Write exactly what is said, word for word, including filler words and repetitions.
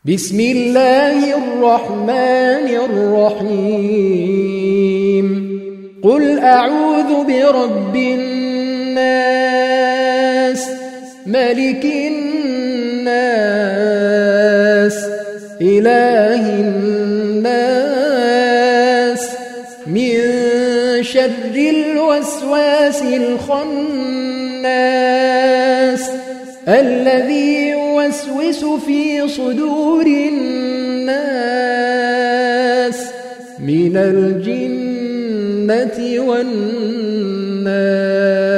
بسم الله الرحمن الرحيم قل أعوذ برب الناس ملك الناس إله الناس من شر الوسواس الخناس الذي يوسوس في صدور الناس من الجنة والناس.